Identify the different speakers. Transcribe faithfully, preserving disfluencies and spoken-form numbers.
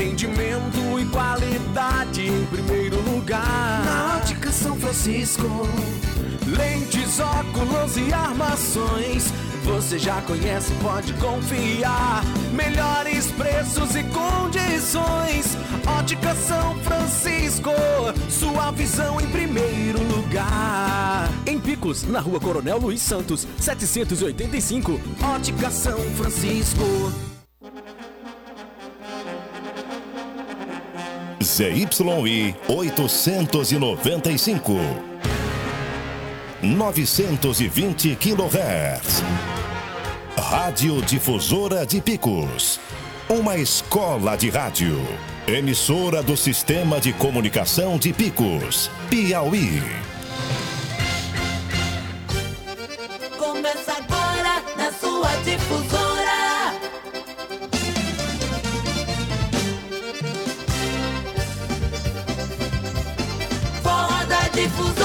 Speaker 1: atendimento e qualidade em primeiro lugar.
Speaker 2: Na Ótica São Francisco,
Speaker 1: lentes, óculos e armações, você já conhece, pode confiar. Melhores preços e condições. Ótica São Francisco, sua visão em primeiro lugar. Em Picos, na Rua Coronel Luiz Santos, setecentos e oitenta e cinco. Ótica São Francisco.
Speaker 3: Z Y I oitocentos e noventa e cinco. novecentos e vinte quilohertz. Rádio Difusora de Picos. Uma escola de rádio. Emissora do Sistema de Comunicação de Picos, Piauí.
Speaker 4: Começa agora na sua difusora. Forró da Difusora.